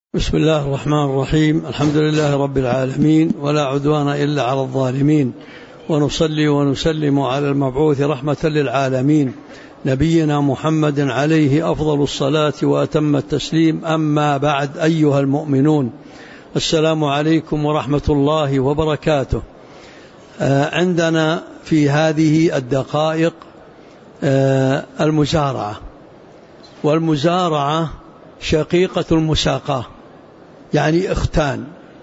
بسم الله الرحمن الرحيم. الحمد لله رب العالمين، ولا عدوان إلا على الظالمين، ونصلي ونسلم على المبعوث رحمة للعالمين نبينا محمد عليه أفضل الصلاة وأتم التسليم. أما بعد، أيها المؤمنون، السلام عليكم ورحمة الله وبركاته. عندنا في هذه الدقائق المزارعة، والمزارعة شقيقة المساقاة، يعني اختان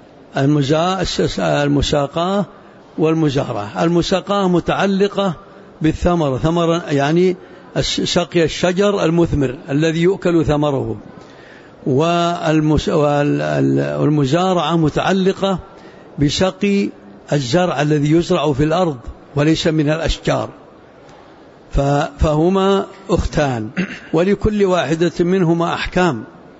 المساقاة والمزارعة. المساقاة متعلقة بالثمر، ثمر يعني سقي الشجر المثمر الذي يؤكل ثمره، والمزارعة متعلقة بسقي الزرع الذي يزرع في الأرض وليس من الأشجار، فهما أختان، ولكل واحدة منهما أحكام.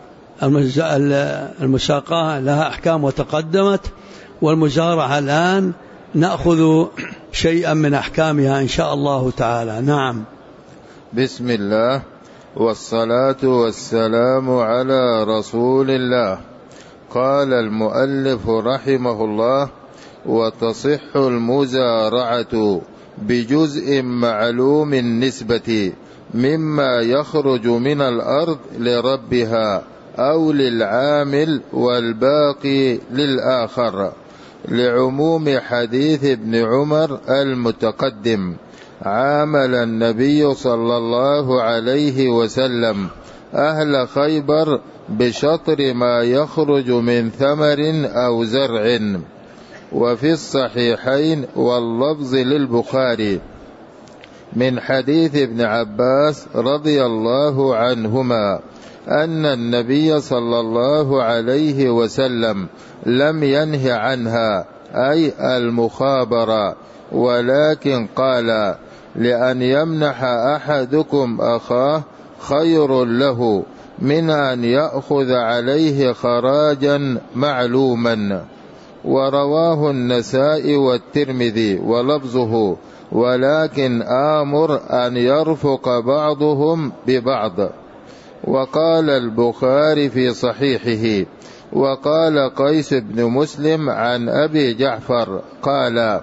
المساقاة لها أحكام وتقدمت، والمزارعة الآن نأخذ شيئا من أحكامها إن شاء الله تعالى. نعم. بسم الله، والصلاة والسلام على رسول الله. قال المؤلف رحمه الله: وتصح المزارعة بجزء معلوم النسبة مما يخرج من الأرض لربها أو للعامل والباقي للآخر، لعموم حديث ابن عمر المتقدم. عامل النبي صلى الله عليه وسلم أهل خيبر بشطر ما يخرج من ثمر أو زرع. وفي الصحيحين واللفظ للبخاري من حديث ابن عباس رضي الله عنهما أن النبي صلى الله عليه وسلم لم ينه عنها، أي المخابرة، ولكن قال: لأن يمنح أحدكم أخاه خير له من أن يأخذ عليه خراجا معلوما. ورواه النسائي والترمذي ولفظه: ولكن آمر أن يرفق بعضهم ببعض. وقال البخاري في صحيحه: وقال قيس بن مسلم عن أبي جعفر قال: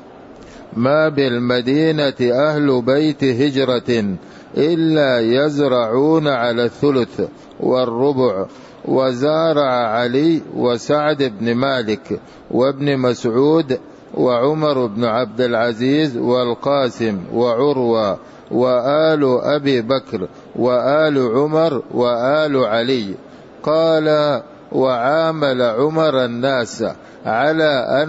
ما بالمدينة أهل بيت هجرة إلا يزرعون على الثلث والربع. وزارع علي وسعد بن مالك وابن مسعود وعمر بن عبد العزيز والقاسم وعروة وآل أبي بكر وآل عمر وآل علي. قال: وعامل عمر الناس على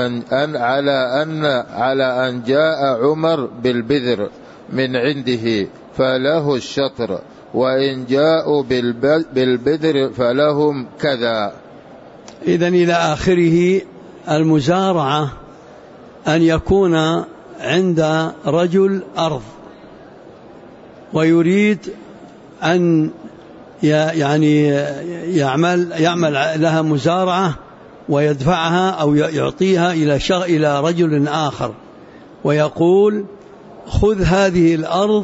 أن جاء عمر بالبذر من عنده فله الشطر، وإن جاءوا بالبذر فلهم كذا. إذن إلى آخره. المزارعة أن يكون عند رجل أرض ويريد أن يعمل لها مزارعة ويدفعها أو يعطيها إلى رجل آخر، ويقول: خذ هذه الأرض،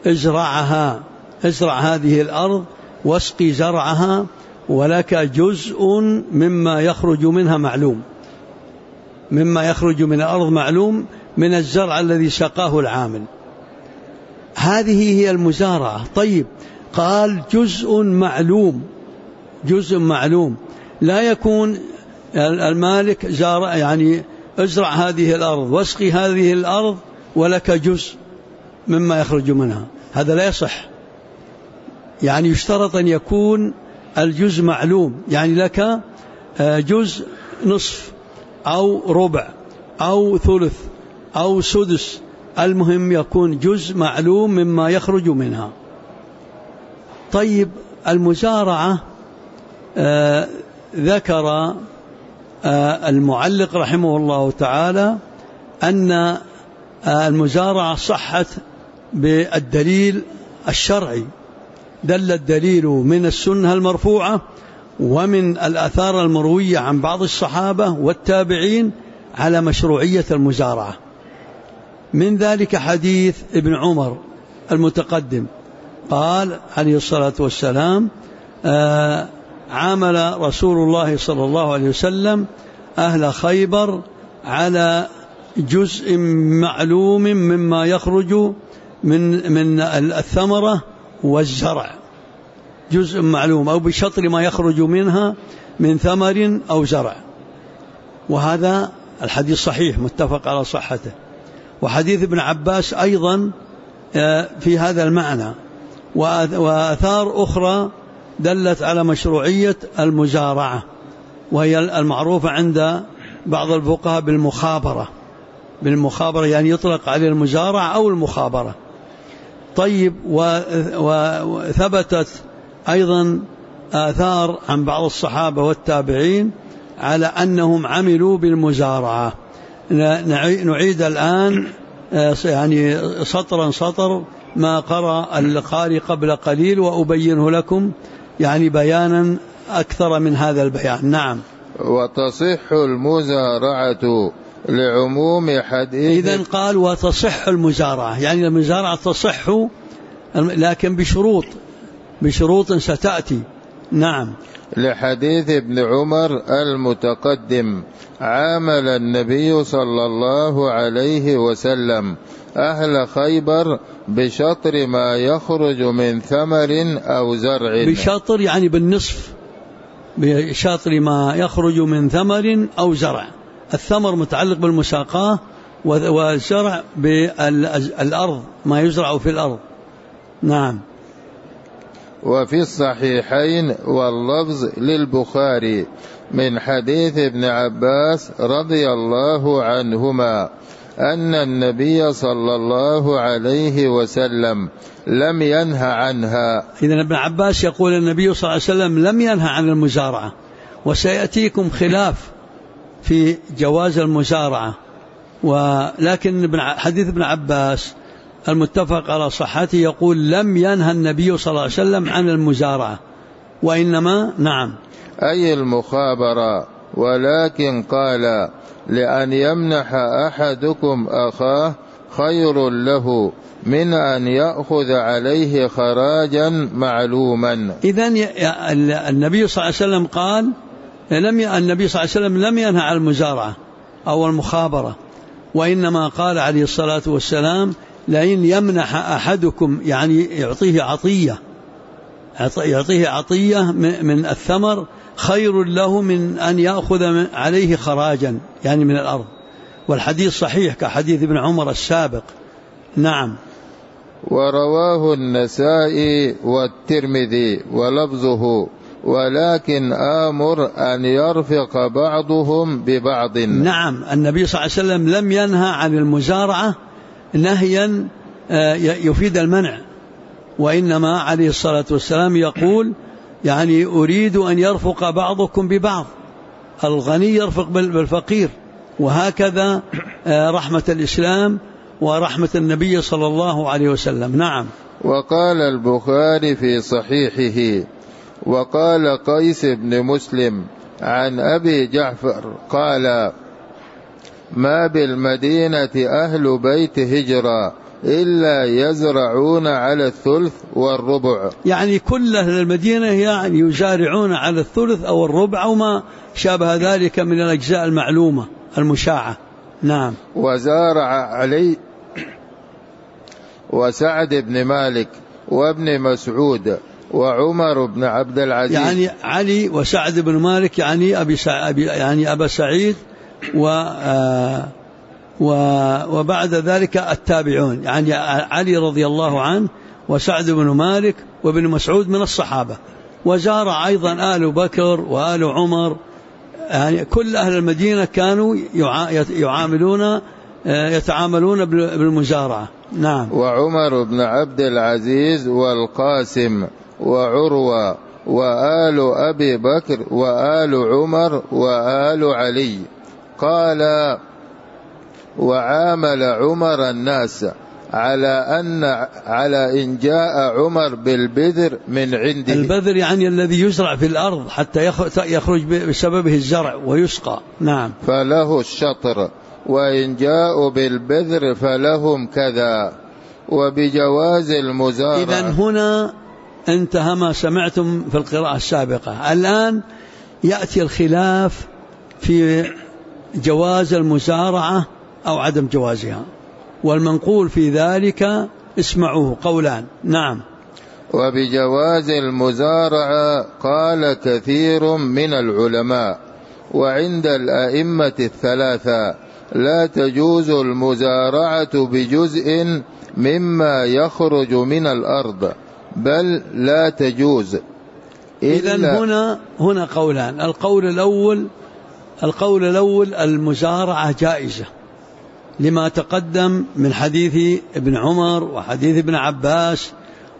ازرع هذه الأرض واسقي زرعها، ولك جزء مما يخرج منها معلوم، مما يخرج من الأرض معلوم، من الزرع الذي سقاه العامل. هذه هي المزارعة. طيب، قال جزء معلوم، جزء معلوم، لا يكون المالك ازرع هذه الأرض واسقي هذه الأرض ولك جزء مما يخرج منها، هذا لا يصح. يعني يشترط أن يكون الجزء معلوم، يعني لك جزء نصف أو ربع أو ثلث أو سدس، المهم يكون جزء معلوم مما يخرج منها. طيب، المزارعة ذكر المعلق رحمه الله تعالى أن المزارعة صحت بالدليل الشرعي، دل الدليل من السنة المرفوعة ومن الآثار المروية عن بعض الصحابة والتابعين على مشروعية المزارعة. من ذلك حديث ابن عمر المتقدم، قال عليه الصلاة والسلام: عامل رسول الله صلى الله عليه وسلم أهل خيبر على جزء معلوم مما يخرج من الثمرة والزرع، جزء معلوم أو بشطر ما يخرج منها من ثمر أو زرع. وهذا الحديث صحيح متفق على صحته. وحديث ابن عباس أيضا في هذا المعنى، وآثار أخرى دلت على مشروعية المزارعة، وهي المعروفة عند بعض الفقهاء بالمخابرة، يعني يطلق عليه المزارعة أو المخابرة. طيب، وثبتت أيضا آثار عن بعض الصحابة والتابعين على أنهم عملوا بالمزارعة. نعيد الآن يعني سطرا سطر ما قرأ القارئ قبل قليل، وأبينه لكم يعني بيانا أكثر من هذا البيان. نعم. وتصح المزارعة لعموم حديث. إذن قال وتصح المزارعة، يعني المزارعة تصح لكن بشروط ستأتي. نعم. لحديث ابن عمر المتقدم: عامل النبي صلى الله عليه وسلم أهل خيبر بشطر ما يخرج من ثمر أو زرع. بشطر يعني بالنصف، بشطر ما يخرج من ثمر أو زرع. الثمر متعلق بالمساقاة، والزرع بالأرض، ما يزرع في الأرض. نعم. وفي الصحيحين واللفظ للبخاري من حديث ابن عباس رضي الله عنهما أن النبي صلى الله عليه وسلم لم ينه عنها. إذن ابن عباس يقول النبي صلى الله عليه وسلم لم ينه عن المزارعة، وسيأتيكم خلاف في جواز المزارعة، ولكن حديث ابن عباس المتفق على صحته يقول لم ينهى النبي صلى الله عليه وسلم عن المزارعة، وإنما نعم أي المخابرة، ولكن قال لأن يمنح أحدكم أخاه خير له من أن يأخذ عليه خراجا معلوما. إذن النبي صلى الله عليه وسلم قال النبي صلى الله عليه وسلم لم ينهى عن المزارعة أو المخابرة، وإنما قال عليه الصلاة والسلام لئن يمنح أحدكم، يعني يعطيه عطية من الثمر خير له من أن يأخذ عليه خراجا يعني من الأرض. والحديث صحيح كحديث ابن عمر السابق. نعم. ورواه النسائي والترمذي ولفظه: ولكن آمر أن يرفق بعضهم ببعض. نعم، النبي صلى الله عليه وسلم لم ينهى عن المزارعة نهيا يفيد المنع، وإنما عليه الصلاة والسلام يقول يعني أريد أن يرفق بعضكم ببعض، الغني يرفق بالفقير، وهكذا رحمة الإسلام ورحمة النبي صلى الله عليه وسلم. نعم. وقال البخاري في صحيحه: وقال قيس بن مسلم عن أبي جعفر قال: ما بالمدينة أهل بيت هجرة إلا يزرعون على الثلث والربع. يعني كل أهل المدينة يعني يزارعون على الثلث أو الربع أو ما شابه ذلك من الأجزاء المعلومة المشاعة. نعم. وزارع علي وسعد بن مالك وابن مسعود وعمر بن عبد العزيز. يعني علي وسعد بن مالك يعني يعني أبا سعيد وبعد ذلك التابعون، يعني علي رضي الله عنه وسعد بن مالك وابن مسعود من الصحابة. وزارع أيضا آل بكر وآل عمر، يعني كل أهل المدينة كانوا يتعاملون بالمزارعة. نعم. وعمر بن عبد العزيز والقاسم وعروة وآل أبي بكر وآل عمر وآل علي. قال: وعامل عمر الناس على إن جاء عمر بالبذر من عنده. البذر يعني الذي يزرع في الأرض حتى يخرج بسببه الزرع ويسقى. نعم. فله الشطر، وإن جاءوا بالبذر فلهم كذا. وبجواز المزارعة. إذن هنا انتهى ما سمعتم في القراءة السابقة. الآن يأتي الخلاف في جواز المزارعة أو عدم جوازها، والمنقول في ذلك اسمعوه قولان. نعم. وبجواز المزارعة قال كثير من العلماء، وعند الأئمة الثلاثة لا تجوز المزارعة بجزء مما يخرج من الأرض، بل لا تجوز. إذن هنا قولان. القول الأول المزارعة جائزة لما تقدم من حديث ابن عمر وحديث ابن عباس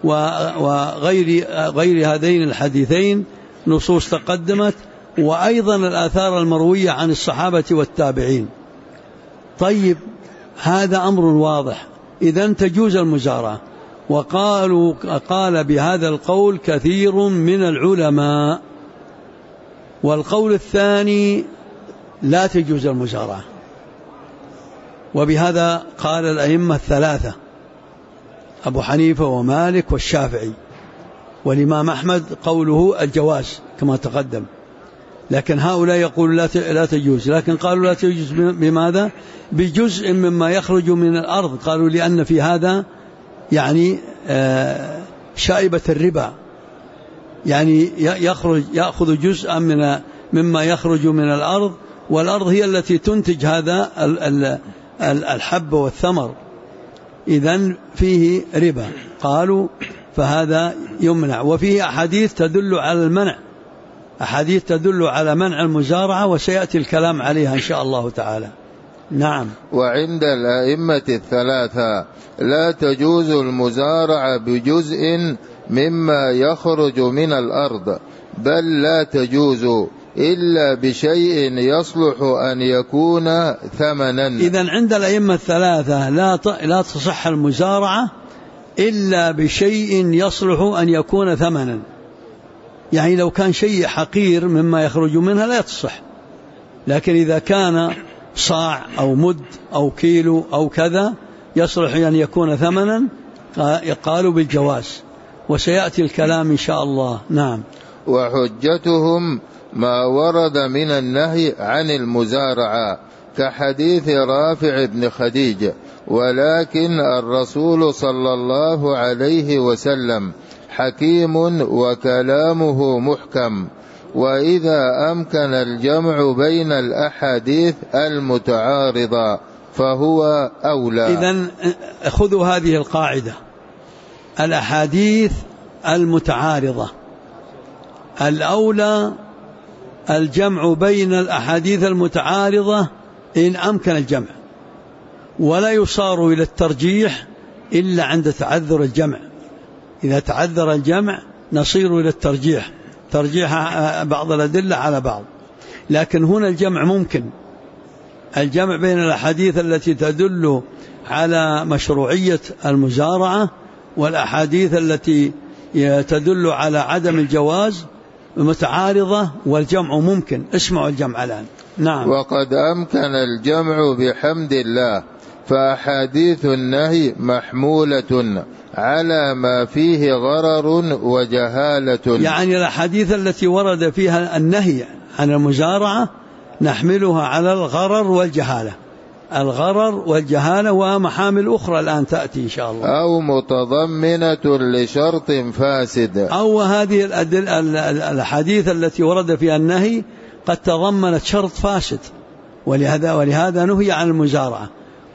وغير هذين الحديثين، نصوص تقدمت، وأيضا الآثار المروية عن الصحابة والتابعين. طيب، هذا أمر واضح، إذن تجوز المزارعة. قال بهذا القول كثير من العلماء. والقول الثاني لا تجوز المزارعة، وبهذا قال الأئمة الثلاثة أبو حنيفة ومالك والشافعي، والإمام أحمد قوله الجواز كما تقدم، لكن هؤلاء يقولون لا تجوز. لكن قالوا لا تجوز بماذا؟ بجزء مما يخرج من الأرض. قالوا لأن في هذا يعني شائبة الربا، يعني يأخذ جزءا مما يخرج من الأرض، والأرض هي التي تنتج هذا الحب والثمر، إذن فيه ربا. قالوا فهذا يمنع. وفيه أحاديث تدل على المنع، أحاديث تدل على منع المزارعة، وسيأتي الكلام عليها إن شاء الله تعالى. نعم. وعند الأئمة الثلاثة لا تجوز المزارعة بجزء مما يخرج من الأرض، بل لا تجوز إلا بشيء يصلح أن يكون ثمنا. إذن عند الأئمة الثلاثة لا تصح المزارعة إلا بشيء يصلح أن يكون ثمنا. يعني لو كان شيء حقير مما يخرج منها لا تصح، لكن إذا كان صاع أو مد أو كيلو أو كذا يصلح أن يكون ثمنا، قالوا بالجواز، وسيأتي الكلام إن شاء الله. نعم. وحجتهم ما ورد من النهي عن المزارعة كحديث رافع بن خديج، ولكن الرسول صلى الله عليه وسلم حكيم وكلامه محكم، وإذا أمكن الجمع بين الأحاديث المتعارضة فهو أولى. إذن خذوا هذه القاعدة: الأحاديث المتعارضة الأولى الجمع بين الأحاديث المتعارضة إن أمكن الجمع، ولا يصار إلى الترجيح إلا عند تعذر الجمع. إذا تعذر الجمع نصير إلى الترجيح، ترجيح بعض الأدلة على بعض. لكن هنا الجمع ممكن، الجمع بين الأحاديث التي تدل على مشروعية المزارعة والأحاديث التي تدل على عدم الجواز متعارضة، والجمع ممكن. اسمعوا الجمع الآن. نعم. وقد أمكن الجمع بحمد الله، فأحاديث النهي محمولة على ما فيه غرر وجهالة. يعني الأحاديث التي ورد فيها النهي عن المزارعة نحملها على الغرر والجهالة، الغرر والجهالة ومحامل أخرى الآن تأتي إن شاء الله. أو متضمنة لشرط فاسد، أو هذه الأحاديث التي ورد فيها النهي قد تضمنت شرط فاسد، ولهذا نهي عن المزارعة.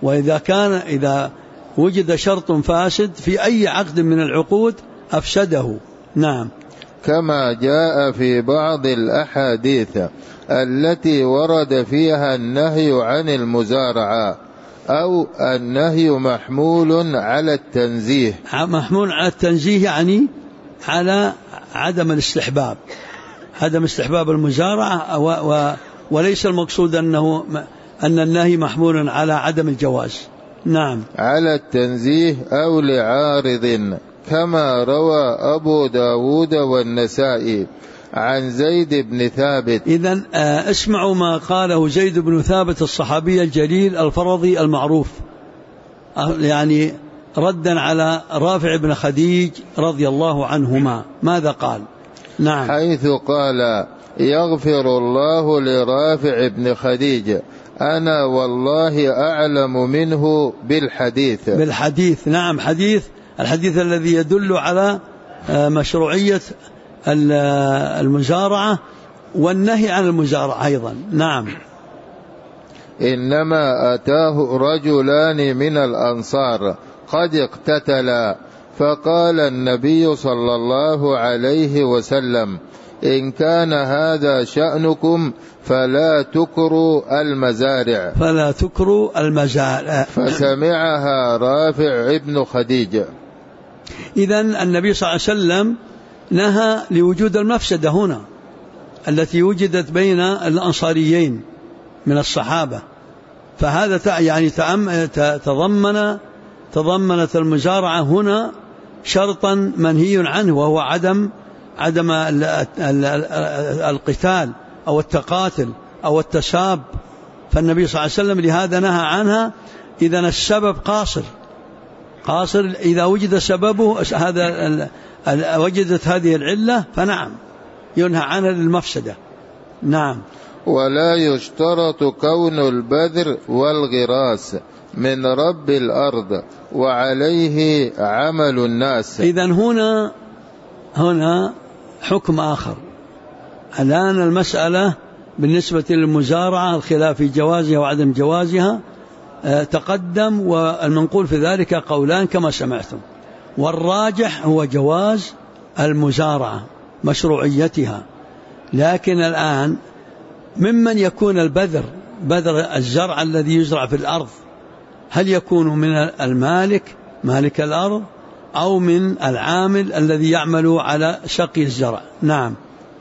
إذا وجد شرط فاسد في أي عقد من العقود أفسده. نعم. كما جاء في بعض الأحاديث التي ورد فيها النهي عن المزارعة، أو النهي محمول على التنزيه. محمول على التنزيه يعني على عدم الاستحباب، عدم استحباب المزارعة، وليس المقصود أن النهي محمول على عدم الجواز. نعم. على التنزيه أو لعارض، كما روى أبو داود والنسائي عن زيد بن ثابت. إذن اسمعوا ما قاله زيد بن ثابت الصحابي الجليل الفرضي المعروف، يعني ردا على رافع بن خديج رضي الله عنهما، ماذا قال؟ نعم. حيث قال: يغفر الله لرافع بن خديج، أنا والله أعلم منه بالحديث. نعم، الحديث الذي يدل على مشروعية المزارعة والنهي عن المزارعة أيضا. نعم. إنما أتاه رجلان من الأنصار قد اقتتلا، فقال النبي صلى الله عليه وسلم: إن كان هذا شأنكم فلا تكروا المزارع. فسمعها رافع ابن خديج. إذن النبي صلى الله عليه وسلم نهى لوجود المفسدة هنا التي وجدت بين الأنصاريين من الصحابة، فهذا يعني تضمنت المزارعة هنا شرطا منهي عنه، وهو عدم القتال أو التقاتل أو التساب، فالنبي صلى الله عليه وسلم لهذا نهى عنها. إذن السبب قاصر، إذا وجد سببه وجدت هذه العلة فنعم ينهى عنها للمفسدة. نعم. ولا يشترط كون البذر والغراس من رب الأرض وعليه عمل الناس. إذن هنا حكم آخر. الآن المسألة بالنسبة للمزارعة الخلاف في جوازها وعدم جوازها تقدم، والمنقول في ذلك قولان كما سمعتم، والراجح هو جواز المزارعة مشروعيتها. لكن الآن ممن يكون البذر الزرع الذي يزرع في الأرض، هل يكون من مالك الأرض أو من العامل الذي يعمل على سقي الزرع؟ نعم.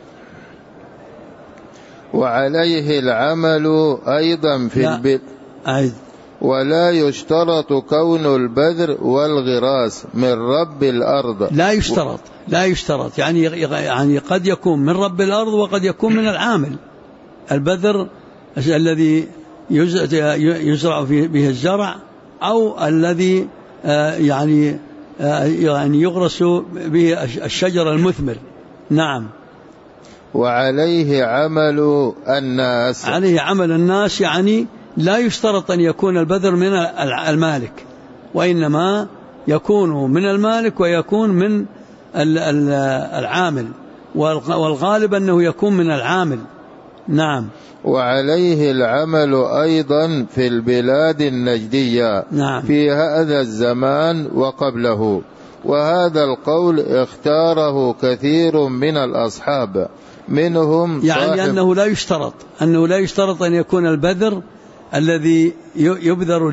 وعليه العمل أيضا في البذر. ولا يشترط كون البذر والغراس من رب الأرض. لا يشترط يعني قد يكون من رب الأرض وقد يكون من العامل. البذر الذي يزرع به الزرع أو الذي يعني يغرس به الشجر المثمر. نعم. وعليه عمل الناس. يعني لا يشترط أن يكون البذر من المالك، وإنما يكون من المالك ويكون من العامل، والغالب أنه يكون من العامل. نعم. وعليه العمل أيضا في البلاد النجدية. نعم. في هذا الزمان وقبله. وهذا القول اختاره كثير من الأصحاب، منهم يعني أنه لا يشترط أن يكون البذر الذي يبذر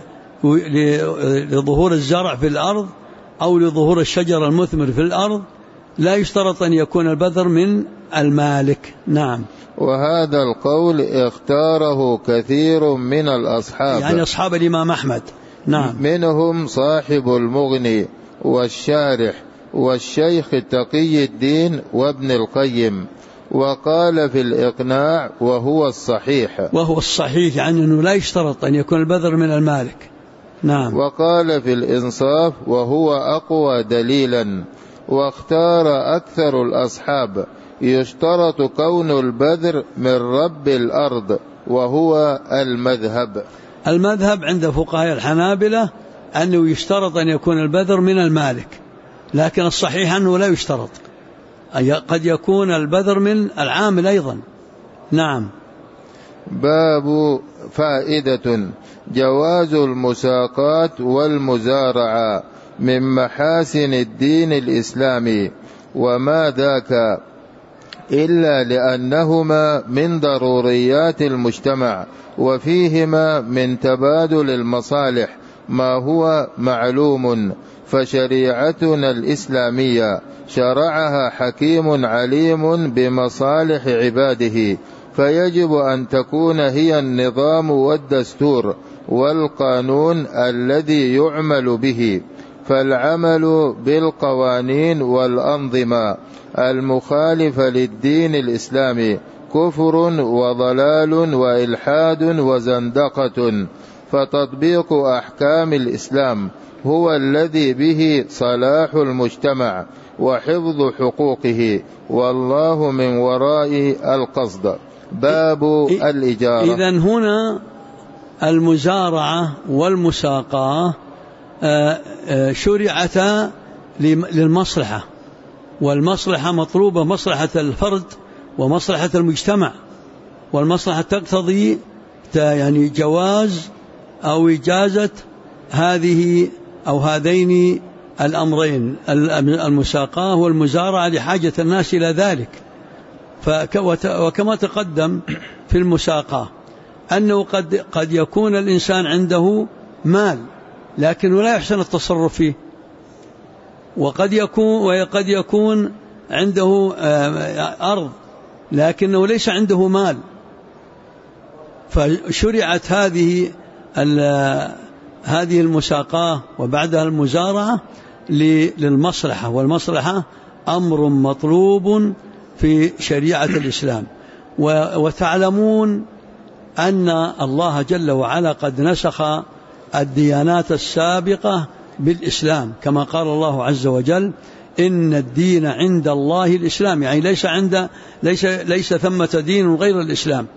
لظهور الزرع في الأرض أو لظهور الشجر المثمر في الأرض، لا يشترط أن يكون البذر من المالك. نعم. وهذا القول اختاره كثير من الأصحاب، يعني أصحاب الإمام أحمد. نعم. منهم صاحب المغني والشارح والشيخ تقي الدين وابن القيم. وقال في الإقناع وهو الصحيح يعني أنه لا يشترط أن يكون البذر من المالك. نعم. وقال في الإنصاف وهو أقوى دليلا. واختار أكثر الأصحاب يشترط كون البذر من رب الأرض، وهو المذهب عند فقهاء الحنابلة أنه يشترط أن يكون البذر من المالك، لكن الصحيح أنه لا يشترط، قد يكون البذر من العامل أيضا. نعم. باب فائدة: جواز المساقات والمزارعة من محاسن الدين الإسلامي، وما ذاك إلا لأنهما من ضروريات المجتمع، وفيهما من تبادل المصالح ما هو معلوم. فشريعتنا الإسلامية شرعها حكيم عليم بمصالح عباده، فيجب أن تكون هي النظام والدستور والقانون الذي يعمل به. فالعمل بالقوانين والأنظمة المخالفة للدين الإسلامي كفر وضلال وإلحاد وزندقة، فتطبيق أحكام الإسلام هو الذي به صلاح المجتمع وحفظ حقوقه، والله من وراء القصد. باب الإجارة. إذن هنا المزارعة والمساقاة شرعتا للمصلحة، والمصلحة مطلوبة، مصلحة الفرد ومصلحة المجتمع. والمصلحة تقتضي يعني جواز أو إجازة هذه أو هذين الأمرين، المساقاة والمزارعة، لحاجة الناس إلى ذلك. وكما تقدم في المساقاة أنه قد يكون الإنسان عنده مال لكنه لا يحسن التصرف فيه، وقد يكون عنده أرض لكنه ليس عنده مال، فشرعت هذه المساقاة وبعدها المزارعة للمصلحة، والمصلحة أمر مطلوب في شريعة الإسلام. وتعلمون أن الله جل وعلا قد نسخ الديانات السابقة بالإسلام، كما قال الله عز وجل: إن الدين عند الله الإسلام، يعني ليس ثمة دين غير الإسلام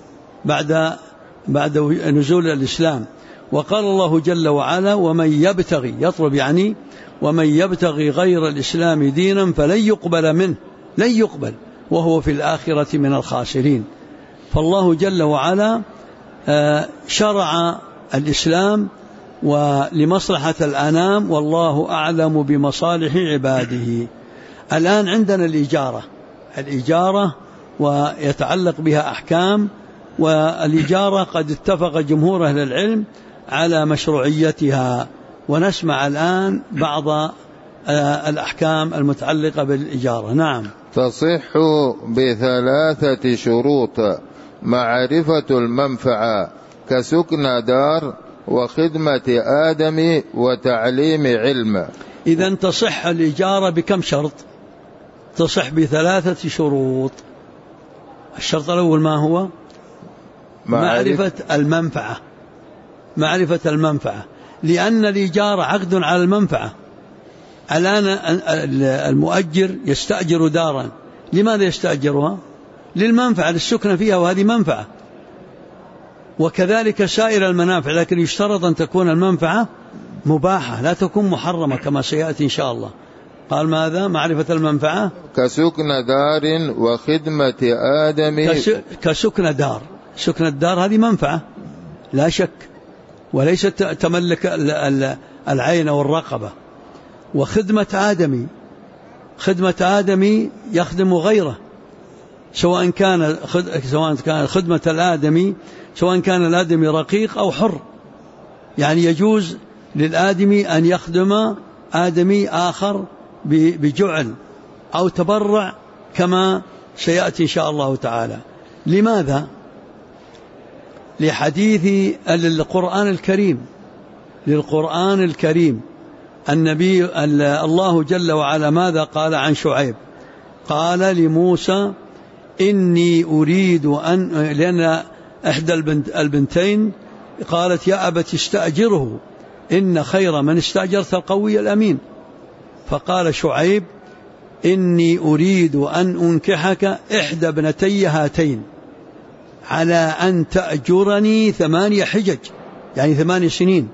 بعد نزول الإسلام. وقال الله جل وعلا: ومن يبتغي، يطلب يعني ومن يبتغي غير الإسلام دينا فلن يقبل منه، لن يقبل، وهو في الآخرة من الخاسرين. فالله جل وعلا شرع الإسلام ولمصلحة الأنام، والله أعلم بمصالح عباده. الآن عندنا الإجارة ويتعلق بها أحكام، والإجارة قد اتفق جمهور أهل العلم على مشروعيتها، ونسمع الآن بعض الأحكام المتعلقة بالإجارة. نعم. تصح ب3 شروط: معرفة المنفعة كسكن دار وخدمة آدم وتعليم علم. إذن تصح الإجارة بكم شرط؟ تصح ب3 شروط. الشرط الأول ما هو؟ معرفة المنفعة، لأن الإجارة عقد على المنفعة. الآن المؤجر يستأجر دارا، لماذا يستأجرها؟ للمنفعة، للسكن فيها، وهذه منفعة. وكذلك سائر المنافع، لكن يشترط أن تكون المنفعة مباحة لا تكون محرمة، كما سيأتي إن شاء الله. قال ماذا؟ معرفة المنفعة كسكن دار وخدمة آدم. كسكن دار، سكن الدار هذه منفعة لا شك، وليست تملك العين والرقبة. وخدمة آدمي يخدم غيره، سواء كان خدمة الآدمي، سواء كان الآدمي رقيق أو حر، يعني يجوز للآدمي أن يخدم آدمي آخر بجعل أو تبرع، كما سيأتي إن شاء الله تعالى. لماذا؟ لحديث للقرآن الكريم النبي الله جل وعلا ماذا قال عن شعيب؟ قال لموسى: إني أريد لأن إحدى البنتين قالت: يا أبت استأجره إن خير من استأجرت القوي الأمين. فقال شعيب: إني أريد أن أنكحك إحدى ابنتي هاتين على أن تأجرني 8 حجج، يعني 8 سنين.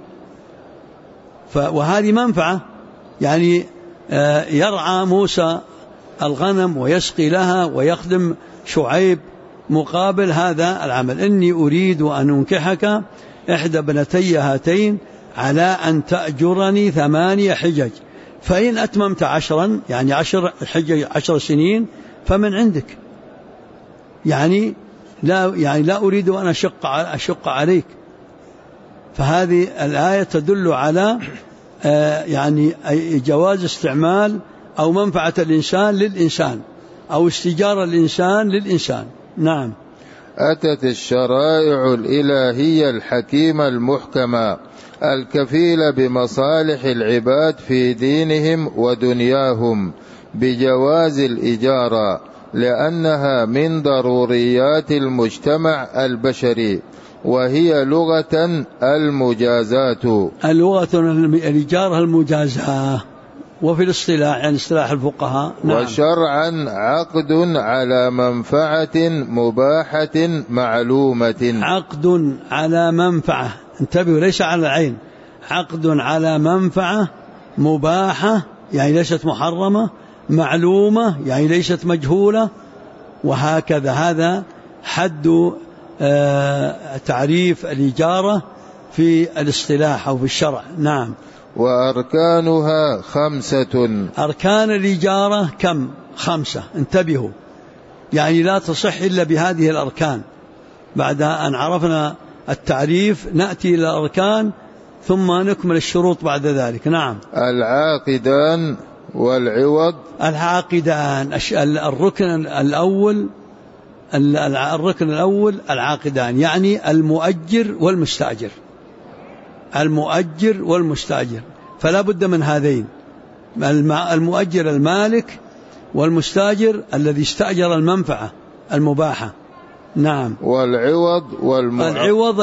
وهذه منفعة، يعني يرعى موسى الغنم ويسقي لها ويخدم شعيب مقابل هذا العمل. إني أريد أن أنكحك إحدى ابنتي هاتين على أن تأجرني 8 حجج، فإن أتممت 10، يعني 10 حجج 10 سنين، فمن عندك. يعني لا أريد أن أشق عليك. فهذه الآية تدل على يعني جواز استعمال أو منفعة الإنسان للإنسان، أو استجارة الإنسان للإنسان. نعم. أتت الشرائع الإلهية الحكيمة المحكمة الكفيلة بمصالح العباد في دينهم ودنياهم بجواز الإجارة، لأنها من ضروريات المجتمع البشري، وهي لغة المجازات. اللغة الإجارة المجازاة، وفي الاصطلاح يعني اصطلاح الفقهاء. نعم. وشرعا عقد على منفعة مباحة معلومة. عقد على منفعة، انتبهوا، ليس على العين، عقد على منفعة مباحة يعني ليست محرمة، معلومة يعني ليست مجهولة، وهكذا. هذا حد تعريف الإجارة في الاصطلاح أو في الشرع. نعم. وأركانها 5. أركان الإجارة كم؟ 5. انتبهوا، يعني لا تصح إلا بهذه الأركان. بعد أن عرفنا التعريف نأتي إلى الأركان ثم نكمل الشروط بعد ذلك. نعم. العاقدان والعوض. العاقدان، الركن الأول العاقدان، يعني المؤجر والمستأجر. المؤجر والمستأجر، فلا بد من هذين، المؤجر المالك، والمستأجر الذي استأجر المنفعة المباحة. نعم. والعوض العوض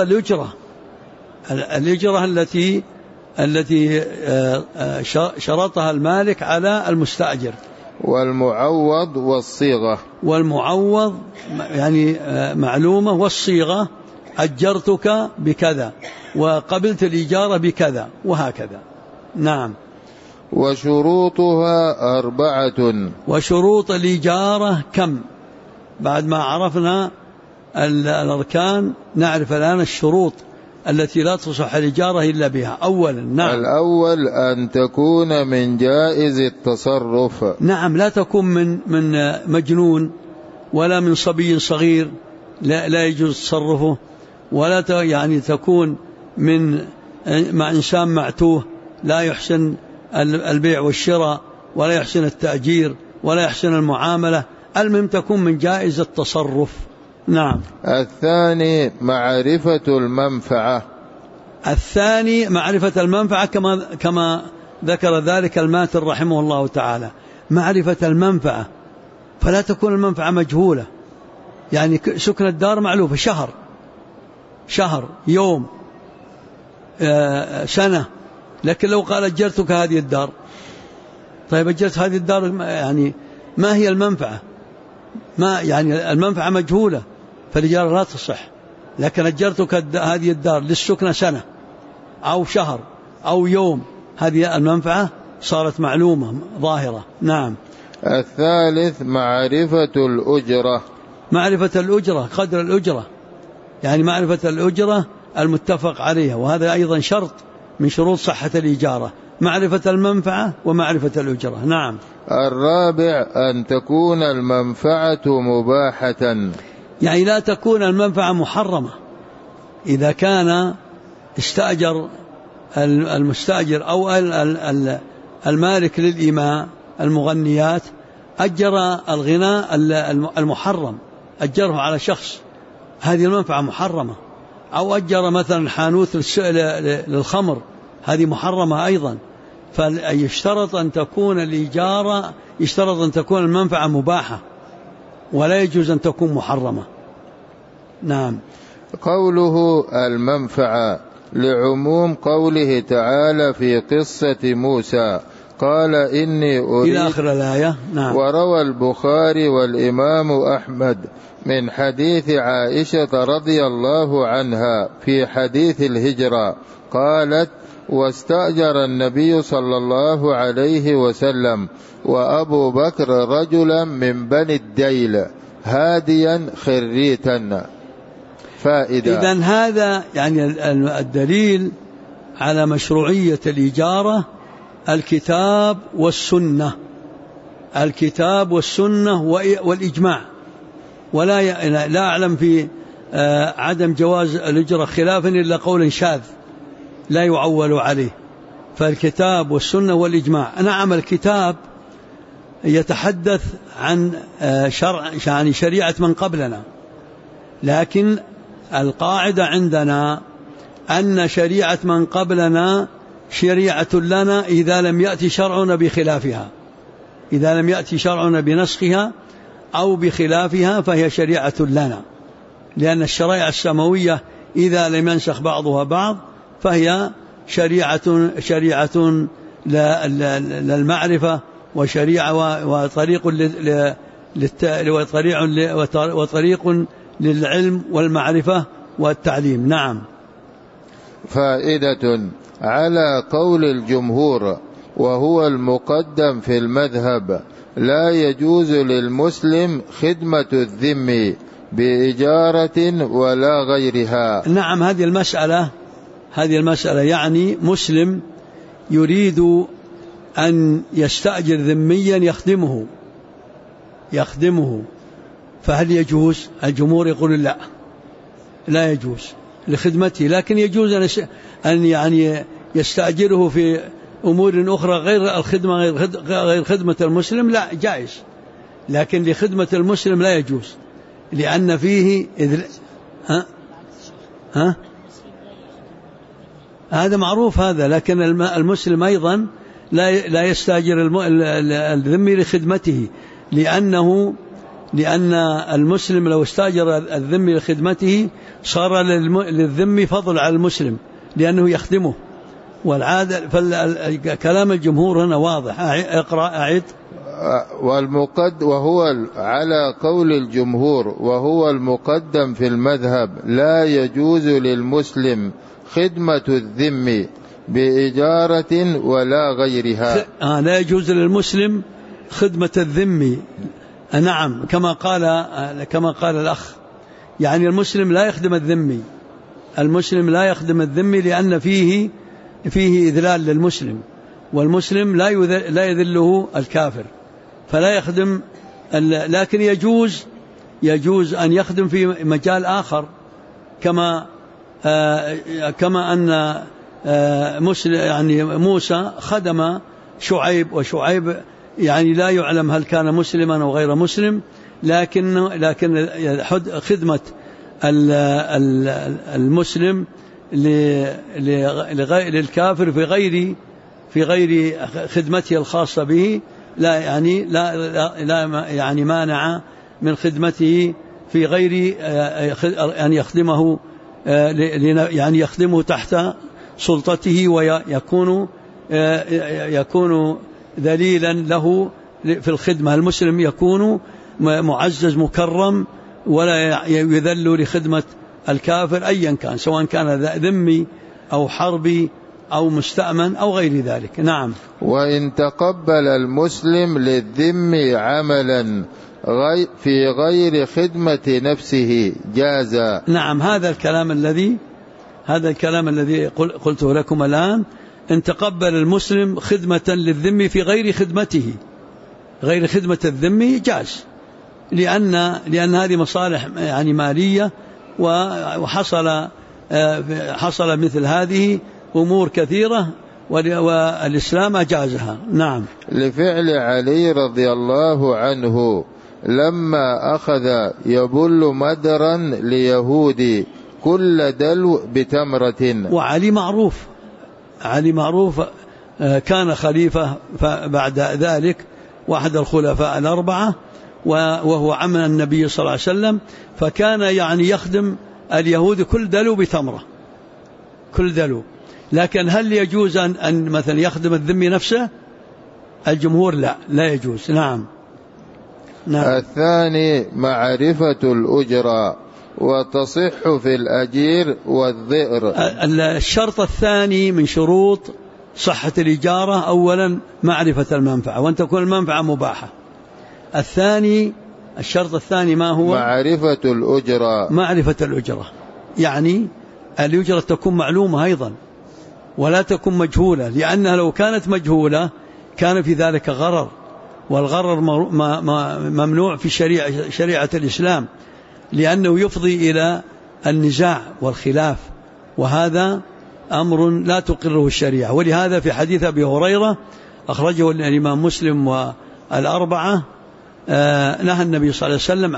الأجرة التي شرطها المالك على المستأجر. والمعوض والصيغة. والمعوض يعني معلومة، والصيغة أجرتك بكذا وقبلت الإجارة بكذا وهكذا. نعم. وشروطها 4. وشروط الإجارة كم؟ بعد ما عرفنا الأركان نعرف الآن الشروط التي لا تصح الإجارة إلا بها. أولا، نعم، الأول أن تكون من جائز التصرف. نعم، لا تكون من مجنون ولا من صبي صغير لا يجوز تصرفه، ولا يعني تكون مع إنسان معتوه لا يحسن البيع والشراء ولا يحسن التأجير ولا يحسن المعاملة. المهم تكون من جائز التصرف. نعم. الثاني معرفة المنفعة. الثاني معرفة المنفعة كما ذكر ذلك الماتر رحمه الله تعالى، معرفة المنفعة، فلا تكون المنفعة مجهولة. يعني سكن الدار معلوفة، شهر، يوم، سنة، لكن لو قال أجرتك هذه الدار، طيب أجرت هذه الدار، يعني ما هي المنفعة؟ ما يعني المنفعة مجهولة، فالإجارة لا تصح. لكن أجرتك هذه الدار للسكنة سنة أو شهر أو يوم، هذه المنفعة صارت معلومة ظاهرة. نعم. الثالث معرفة الأجرة. معرفة الأجرة، قدر الأجرة، يعني معرفة الأجرة المتفق عليها، وهذا أيضا شرط من شروط صحة الإجارة، معرفة المنفعة ومعرفة الأجرة. نعم. الرابع أن تكون المنفعة مباحة، يعني لا تكون المنفعة محرمة. إذا كان استأجر المستأجر أو المالك للإماء المغنيات أجر الغناء المحرم، أجره على شخص، هذه المنفعة محرمة. أو أجر مثلا حانوت للخمر، هذه محرمة أيضا. فيشترط أن تكون الإجارة، يشترط أن تكون المنفعة مباحة، ولا يجوز أن تكون محرمة. نعم. قوله المنفعة لعموم قوله تعالى في قصة موسى قال إني أريد إلى آخر الآية. نعم. وروى البخاري والإمام أحمد من حديث عائشة رضي الله عنها في حديث الهجرة قالت واستأجر النبي صلى الله عليه وسلم وأبو بكر رجلا من بني الديل هاديا خريتا. فائدة. إذن هذا يعني الدليل على مشروعية الإجارة الكتاب والسنة، الكتاب والسنة والإجماع، لا أعلم في عدم جواز الإجرة خلافا إلا قول شاذ لا يعول عليه. فالكتاب والسنة والإجماع. نعم. الكتاب يتحدث عن يعني شريعة من قبلنا، لكن القاعدة عندنا أن شريعة من قبلنا شريعة لنا إذا لم يأتي شرعنا بخلافها، إذا لم يأتي شرعنا بنسخها أو بخلافها فهي شريعة لنا، لأن الشرائع السماوية إذا لم ينسخ بعضها بعض فهي شريعة للمعرفة، وشريعة وطريق للعلم والمعرفة والتعليم. نعم. فائدة: على قول الجمهور وهو المقدم في المذهب لا يجوز للمسلم خدمة الذم بإجارة ولا غيرها. نعم، هذه المسألة يعني مسلم يريد أن يستأجر ذميا يخدمه فهل يجوز؟ الجمهور يقول لا يجوز لخدمته، لكن يجوز أن يعني يستأجره في أمور أخرى غير الخدمة، غير خدمة المسلم، لا جائز، لكن لخدمة المسلم لا يجوز، لأن فيه هذا معروف هذا. لكن المسلم أيضا لا يستأجر الذمي لخدمته، لأن المسلم لو استأجر الذمي لخدمته صار للذمي فضل على المسلم لأنه يخدمه. والعادة كلام الجمهور هنا واضح. اقرأ أعد. وهو على قول الجمهور وهو المقدم في المذهب لا يجوز للمسلم خدمة الذم بإجارة ولا غيرها. لا يجوز للمسلم خدمة الذم. نعم، كما قال الأخ، يعني المسلم لا يخدم الذمي لأن فيه إذلال للمسلم، والمسلم لا يذله الكافر فلا يخدم. لكن يجوز أن يخدم في مجال آخر، كما أن يعني موسى خدم شعيب، وشعيب يعني لا يعلم هل كان مسلما أو غير مسلم، لكن خدمة المسلم للكافر في غير خدمته الخاصة به لا يعني مانع من خدمته في غير أن يخدمه، يعني يخدمه تحت سلطته ويكون ذليلا له في الخدمة. المسلم يكون معزز مكرم ولا يذل لخدمة الكافر أيا كان، سواء كان ذمي أو حربي أو مستأمن أو غير ذلك. نعم. وإن تقبل المسلم للذم عملا في غير خدمة نفسه جاز. نعم، هذا الكلام الذي قلته لكم الآن. إن تقبل المسلم خدمة للذم في غير خدمته، غير خدمة الذم جاز، لأن هذه مصالح يعني مالية، وحصل مثل هذه أمور كثيرة والإسلام أجازها. نعم. لفعل علي رضي الله عنه لما أخذ يبل مدرا ليهودي كل دلو بتمرة. وعلي معروف كان خليفة بعد ذلك واحد الخلفاء الأربعة، وهو عم النبي صلى الله عليه وسلم، فكان يعني يخدم اليهود كل دلو بتمرة، كل دلو. لكن هل يجوز أن مثلا يخدم الذمي نفسه؟ الجمهور لا يجوز. نعم. الثاني معرفة الأجرة وتصح في الأجير والذئر. الشرط الثاني من شروط صحة الإجارة أولا معرفة المنفعة، وأن تكون المنفعة مباحة. الشرط الثاني ما هو؟ معرفة الأجرة، يعني الأجرة تكون معلومة أيضا ولا تكون مجهولة، لأنها لو كانت مجهولة كان في ذلك غرر، والغرر ممنوع في شريعة الإسلام، لأنه يفضي إلى النزاع والخلاف، وهذا أمر لا تقره الشريعة. ولهذا في حديث أبي هريرة أخرجه الإمام مسلم والأربعة نهى النبي صلى الله عليه وسلم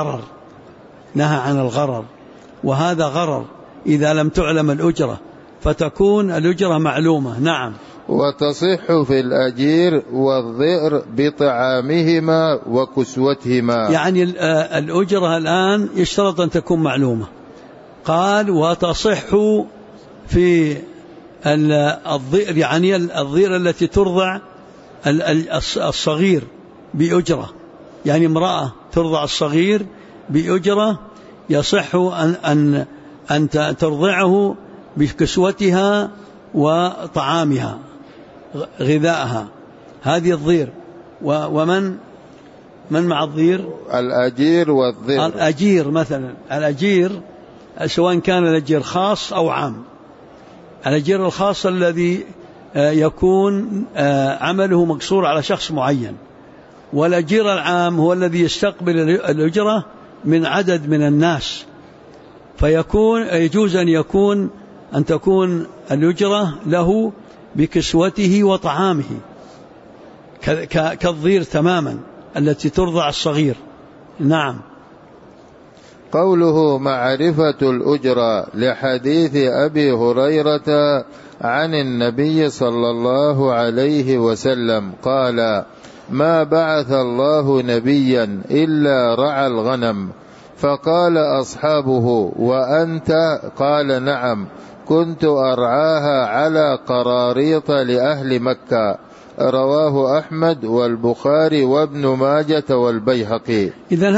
عن الغرر، وهذا غرر إذا لم تعلم الأجرة، فتكون الأجرة معلومة. نعم. وتصح في الأجير والذئر بطعامهما وكسوتهما. يعني الأجرة الآن يشترط أن تكون معلومة، قال وتصح في الضئر، يعني الضئر التي ترضع الصغير بأجرة، يعني امرأة ترضع الصغير بأجرة يصح أن ترضعه بكسوتها وطعامها غذائها، هذه الضير. ومن مع الضير؟ الأجير والضير. الأجير مثلا، الأجير سواء كان الأجير خاص أو عام. الأجير الخاص الذي يكون عمله مقصور على شخص معين، والأجير العام هو الذي يستقبل الأجرة من عدد من الناس، فيكون يجوز أن تكون الأجرة له بكسوته وطعامه كالضير تماما التي ترضع الصغير. نعم. قوله معرفة الأجرة لحديث أبي هريرة عن النبي صلى الله عليه وسلم قال: ما بعث الله نبيا إلا رعى الغنم. فقال أصحابه: وأنت؟ قال: نعم، كنت أرعاها على قراريط لأهل مكة. رواه أحمد والبخاري وابن ماجة والبيهقي. إذن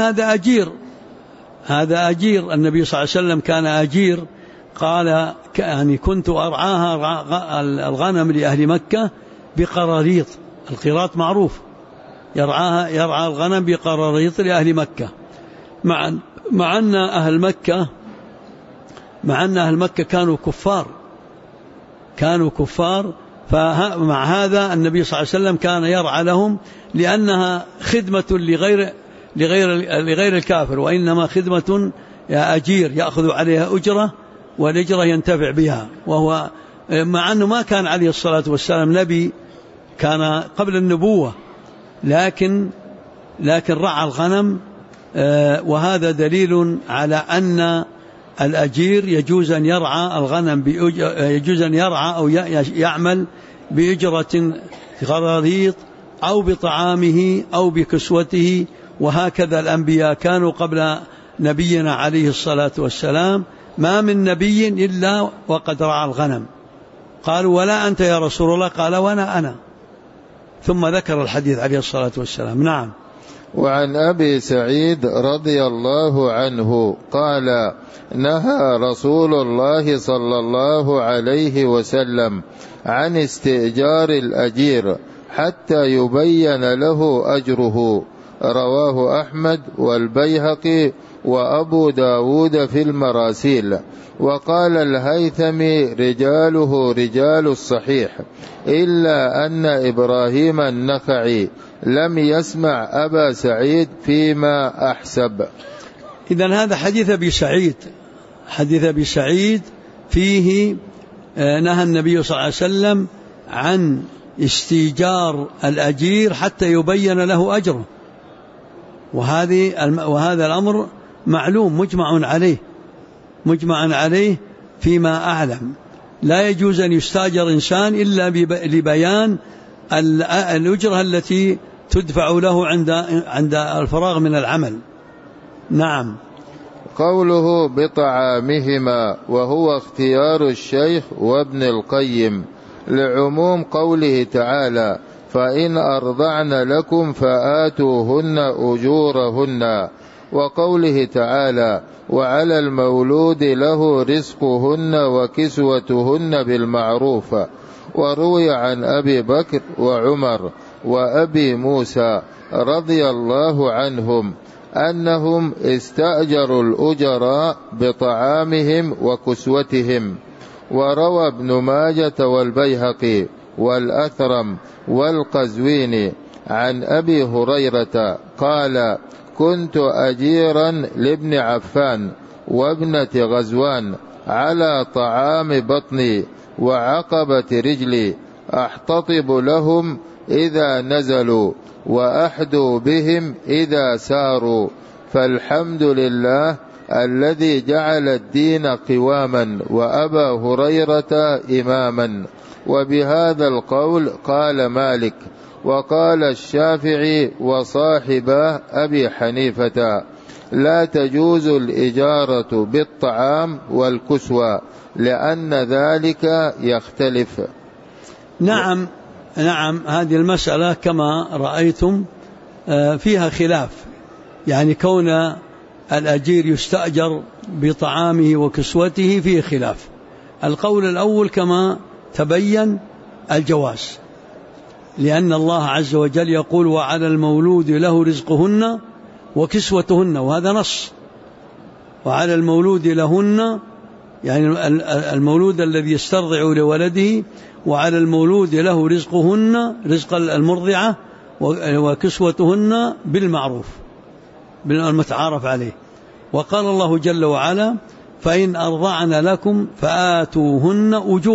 هذا أجير، النبي صلى الله عليه وسلم كان أجير. قال يعني كنت أرعاها الغنم لأهل مكة بقراريط. القراط معروف، يرعى الغنم بقراريط لأهل مكة، مع أن أهل مكة كانوا كفار، فمع هذا النبي صلى الله عليه وسلم كان يرعى لهم، لأنها خدمة لغير الكافر، وإنما خدمة أجير يأخذ عليها أجرة، والأجرة ينتفع بها. وهو مع أنه ما كان عليه الصلاة والسلام نبي، كان قبل النبوة، لكن رعى الغنم. وهذا دليل على أن الأجير يجوز أن يرعى الغنم يجوز أن يرعى أو يعمل بأجرة قراريط أو بطعامه أو بكسوته. وهكذا الأنبياء كانوا قبل نبينا عليه الصلاة والسلام، ما من نبي إلا وقد رعى الغنم. قالوا: ولا أنت يا رسول الله؟ قال: وأنا أنا. ثم ذكر الحديث عليه الصلاة والسلام. نعم. وعن أبي سعيد رضي الله عنه قال: نهى رسول الله صلى الله عليه وسلم عن استئجار الأجير حتى يبين له أجره. رواه أحمد والبيهقي وأبو داود في المراسيل. وقال الهيثمي: رجاله رجال الصحيح، إلا أن إبراهيم النخعي لم يسمع أبا سعيد فيما أحسب. إذن هذا حديث أبي سعيد فيه نهى النبي صلى الله عليه وسلم عن استيجار الأجير حتى يبين له أجره، وهذا الأمر معلوم مجمع عليه فيما أعلم. لا يجوز أن يستاجر إنسان إلا لبيان الأجرة التي تدفع له عند الفراغ من العمل. نعم. قوله بطعامهما وهو اختيار الشيخ وابن القيم لعموم قوله تعالى: فإن أرضعن لكم فآتوهن أجورهن، وقوله تعالى: وعلى المولود له رزقهن وكسوتهن بالمعروف. وروي عن أبي بكر وعمر وأبي موسى رضي الله عنهم أنهم استأجروا الأجراء بطعامهم وكسوتهم. وروى ابن ماجة والبيهقي والأثرم والقزويني عن أبي هريرة قال: كنت أجيرا لابن عفان وابنة غزوان على طعام بطني وعقبة رجلي، أحتطب لهم إذا نزلوا وأحدو بهم إذا ساروا، فالحمد لله الذي جعل الدين قواما وأبا هريرة إماما. وبهذا القول قال مالك وقال الشافعي وصاحبه أبي حنيفة. لا تجوز الإجارة بالطعام والكسوة لأن ذلك يختلف. نعم هذه المسألة كما رأيتم فيها خلاف، يعني كون الأجير يستأجر بطعامه وكسوته فيه خلاف. القول الأول كما تبين الجواز، لأن الله عز وجل يقول وعلى المولود له رزقهن وكسوتهن، وهذا نص. وعلى المولود لهن يعني المولود الذي يسترضع لولده، وعلى المولود له رزقهن رزق المرضعة وكسوتهن بالمعروف بالمتعارف عليه. وقال الله جل وعلا فإن أرضعن لكم فآتوهن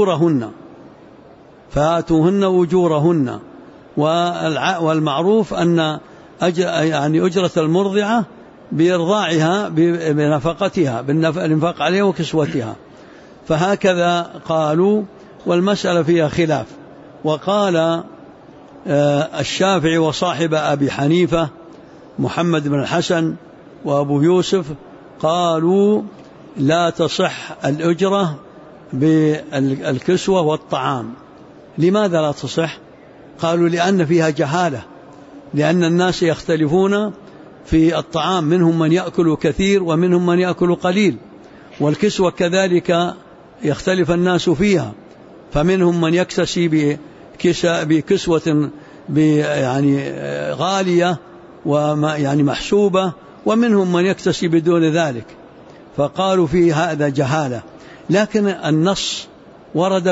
أجورهن. والمعروف أن يعني أجرة المرضعة بإرضاعها بنفقتها بالإنفاق عليها وكسوتها، فهكذا قالوا، والمسألة فيها خلاف. وقال الشافعي وصاحب أبي حنيفة محمد بن الحسن وأبو يوسف قالوا لا تصح الأجرة بالكسوة والطعام. لماذا لا تصح؟ قالوا لأن فيها جهالة، لأن الناس يختلفون في الطعام، منهم من يأكل كثير ومنهم من يأكل قليل، والكسوة كذلك يختلف الناس فيها، فمنهم من يكتسي بكسوة يعني غالية ويعني محسوبة، ومنهم من يكتسي بدون ذلك، فقالوا في هذا جهالة. لكن النص ورد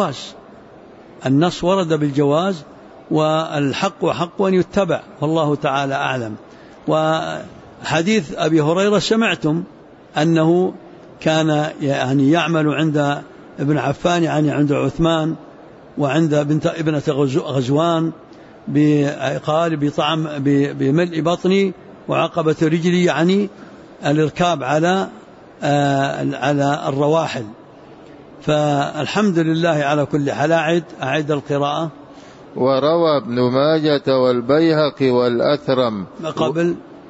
بالجواز، والحق حق أن يتبع، والله تعالى أعلم. وحديث أبي هريرة سمعتم أنه كان يعني يعمل عند ابن عفان، يعني عند عثمان وعند ابنة غزوان، قال بطعم بملء بطني وعقبة رجلي، يعني الاركاب على الرواحل. فالحمد لله على كل حال. أعد القراءة. وروى ابن ماجة والبيهقي والأثرم قبل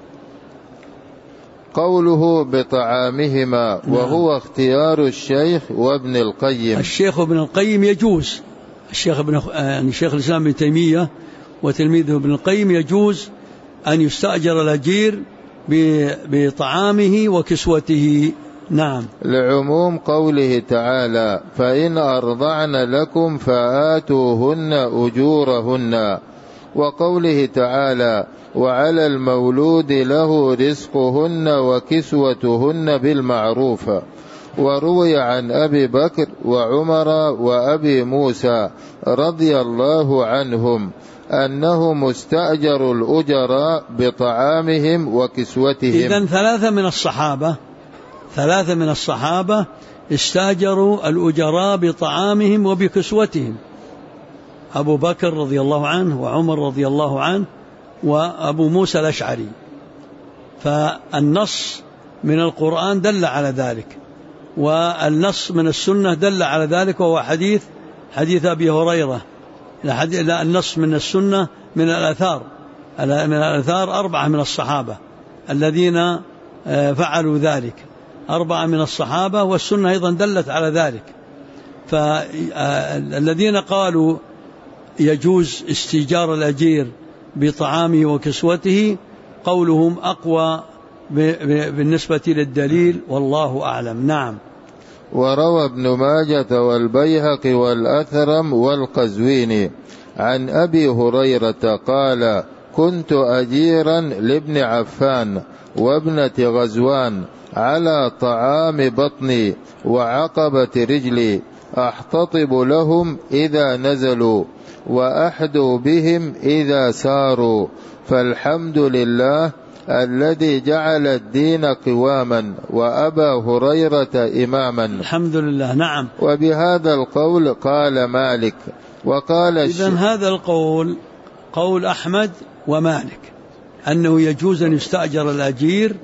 قوله بطعامهما، وهو اختيار الشيخ وابن القيم. الشيخ ابن القيم يجوز، يعني شيخ الإسلام ابن تيمية وتلميذه ابن القيم يجوز أن يستأجر الأجير بطعامه وكسوته. نعم، لعموم قوله تعالى فإن أرضعن لكم فآتوهن أجورهن، وقوله تعالى وعلى المولود له رزقهن وكسوتهن بالمعروف. وروي عن أبي بكر وعمر وأبي موسى رضي الله عنهم أنهم استأجروا الأجراء بطعامهم وكسوتهم. إذن ثلاثة من الصحابة استأجروا الأجراء بطعامهم وبكسوتهم: أبو بكر رضي الله عنه، وعمر رضي الله عنه، وأبو موسى الأشعري. فالنص من القرآن دل على ذلك، والنص من السنة دل على ذلك، وهو حديث أبي هريرة. النص من السنة من الآثار 4 من الصحابة الذين فعلوا ذلك، 4 من الصحابة، والسنة أيضا دلت على ذلك. فالذين قالوا يجوز استئجار الأجير بطعامه وكسوته قولهم أقوى بالنسبة للدليل، والله أعلم. نعم. وروى ابن ماجة والبيهقي والأثرم والقزويني عن أبي هريرة قال كنت أجيرا لابن عفان وابنة غزوان على طعام بطني وعقبة رجلي، أحتطب لهم إذا نزلوا وأحدو بهم إذا ساروا، فالحمد لله الذي جعل الدين قواما وأبا هريرة إماما. الحمد لله. نعم. وبهذا القول قال مالك وقال إذن هذا القول قول أحمد ومالك، أنه يجوز أن يستأجر الأجير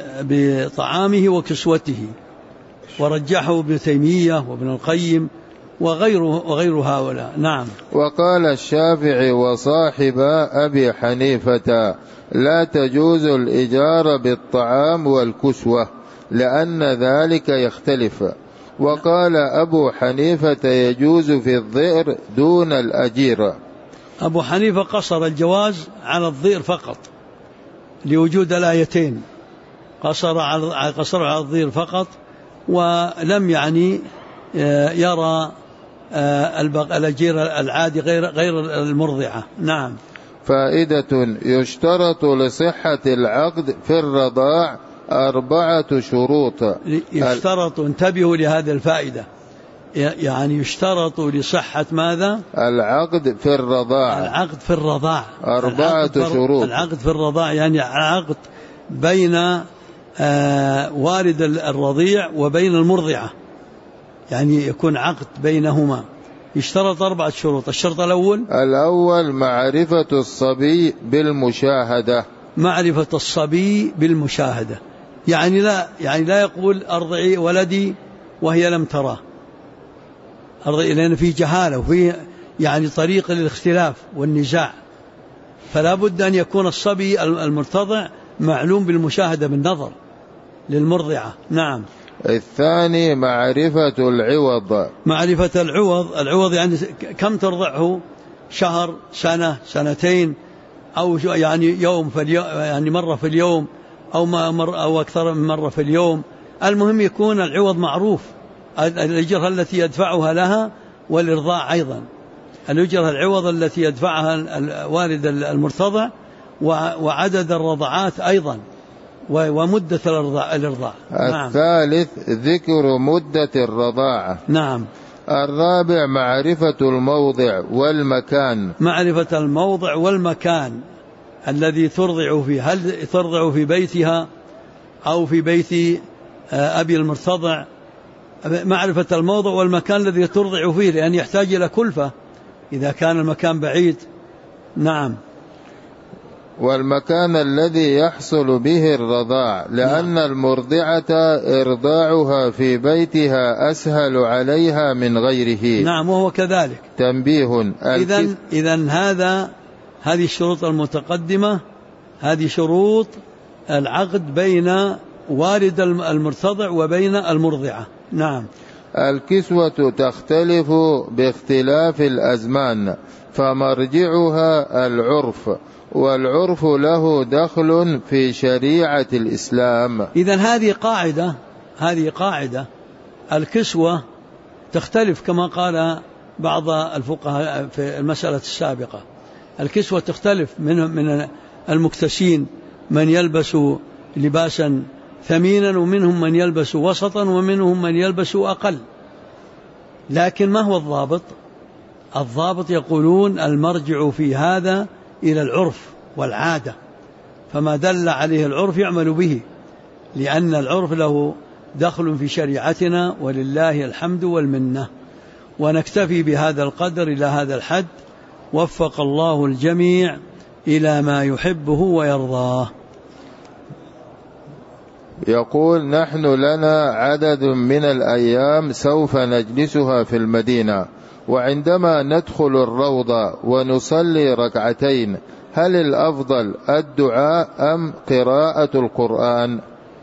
بطعامه وكسوته، ورجحه ابن تيمية وابن القيم وغير هؤلاء. نعم. وقال الشافعي وصاحب أبي حنيفة لا تجوز الإجارة بالطعام والكسوة لأن ذلك يختلف. وقال أبو حنيفة يجوز في الظئر دون الأجير. أبو حنيفة قصر الجواز على الظئر فقط لوجود الآيتين، قصر على الظئر فقط، ولم يرى الأجير العادي غير المرضعة. نعم. فائدة: يشترط لصحة العقد في الرضاع 4 شروط. يشترط، انتبهوا لهذه الفائدة، يشترط لصحة ماذا؟ العقد في الرضاع. العقد في الرضاع 4 شروط. العقد في الرضاع عقد بين والد الرضيع وبين المرضعة، يكون عقد بينهما، يشترط 4 شروط. الشرط الأول معرفة الصبي بالمشاهدة. معرفة الصبي بالمشاهدة، لا يقول أرضعي ولدي وهي لم تراه، لأن في جهالة وفي طريق للاختلاف والنزاع، فلا بد أن يكون الصبي المرتضع معلوم بالمشاهدة بالنظر للمرضعة. نعم. الثاني معرفة العوض. معرفة العوض كم ترضعه، شهر، سنة، سنتين، أو يوم في اليوم، مرة في اليوم، أو أكثر من مرة في اليوم. المهم يكون العوض معروف، الأجرة التي يدفعها لها والإرضاع أيضا، الأجرة العوض التي يدفعها الوالد المرتضع، وعدد الرضعات أيضا، ومدة الإرضاع. نعم. الثالث ذكر مدة الرضاعة. نعم. الرابع معرفة الموضع والمكان. معرفة الموضع والمكان الذي ترضع فيه، هل ترضع في بيتها أو في بيت أبي المرتضع؟ معرفة الموضع والمكان الذي ترضع فيه، لأن يحتاج إلى كلفة إذا كان المكان بعيد. نعم. والمكان الذي يحصل به الرضاع، لأن المرضعة إرضاعها في بيتها أسهل عليها من غيره. نعم، وهو كذلك. تنبيه: إذن هذه الشروط المتقدمة، هذه شروط العقد بين والد المرتضع وبين المرضعة. نعم. الكسوة تختلف باختلاف الأزمان، فمرجعها العرف، والعرف له دخل في شريعة الإسلام. إذن هذه قاعدة الكسوة تختلف كما قال بعض الفقهاء في المسألة السابقة. الكسوة تختلف من المكتسين من يلبس لباسا ثمينا، ومنهم من يلبس وسطا، ومنهم من يلبس أقل. لكن ما هو الضابط؟ الضابط يقولون المرجع في هذا إلى العرف والعادة، فما دل عليه العرف يعمل به، لأن العرف له دخل في شريعتنا ولله الحمد والمنة. ونكتفي بهذا القدر إلى هذا الحد، وفق الله الجميع إلى ما يحبه ويرضاه. يقول: نحن لنا عدد من الأيام سوف نجلسها في المدينة، وعندما ندخل الروضة ونصلي ركعتين، هل الأفضل الدعاء أم قراءة القرآن؟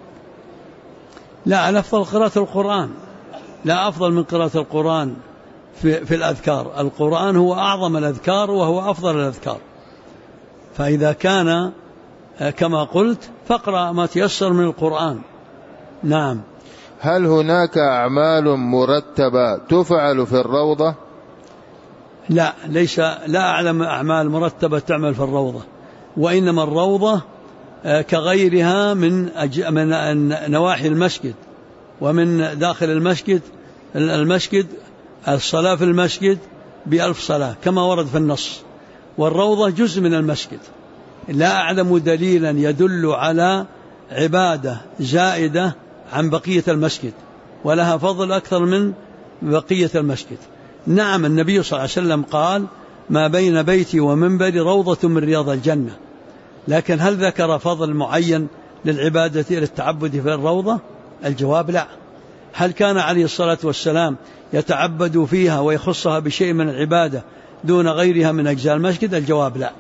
لا، الأفضل قراءة القرآن، لا أفضل من قراءة القرآن في الأذكار. القرآن هو أعظم الأذكار وهو أفضل الأذكار، فإذا كان كما قلت فاقرأ ما تيسر من القرآن. نعم. هل هناك أعمال مرتبة تفعل في الروضة؟ لا، لا أعلم أعمال مرتبة تعمل في الروضة، وإنما الروضة كغيرها من نواحي المسجد ومن داخل المسجد الصلاة في المسجد ب1000 صلاة كما ورد في النص، والروضة جزء من المسجد. لا أعلم دليلا يدل على عبادة زائدة عن بقية المسجد ولها فضل أكثر من بقية المسجد. نعم، النبي صلى الله عليه وسلم قال: ما بين بيتي ومنبري روضة من رياض الجنة، لكن هل ذكر فضل معين للعبادة للتعبد في الروضة؟ الجواب لا، هل كان عليه الصلاة والسلام يتعبد فيها ويخصها بشيء من العبادة دون غيرها من أجزاء المسجد؟ الجواب لا.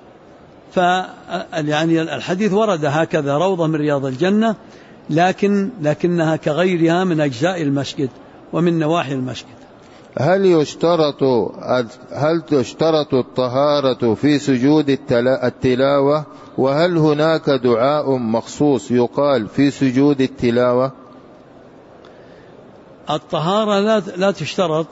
يعني الحديث ورد هكذا: روضة من رياض الجنة، لكنها كغيرها من أجزاء المسجد ومن نواحي المسجد. هل تشترط الطهارة في سجود التلاوة؟ وهل هناك دعاء مخصوص يقال في سجود التلاوة؟ الطهارة لا تشترط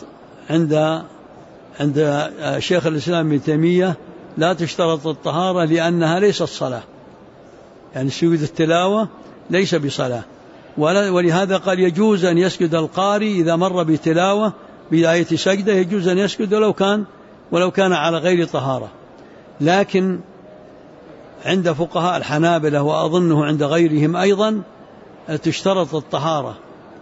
عند شيخ الإسلام ابن تيمية، لا تشترط الطهارة لأنها ليست صلاة، يعني سجود التلاوة ليس بصلاة، ولهذا قال يجوز أن يسجد القارئ إذا مر بتلاوة بآية سجدة، يجوز أن يسجد ولو كان على غير طهارة. لكن عند فقهاء الحنابلة وأظنه عند غيرهم أيضا تشترط الطهارة،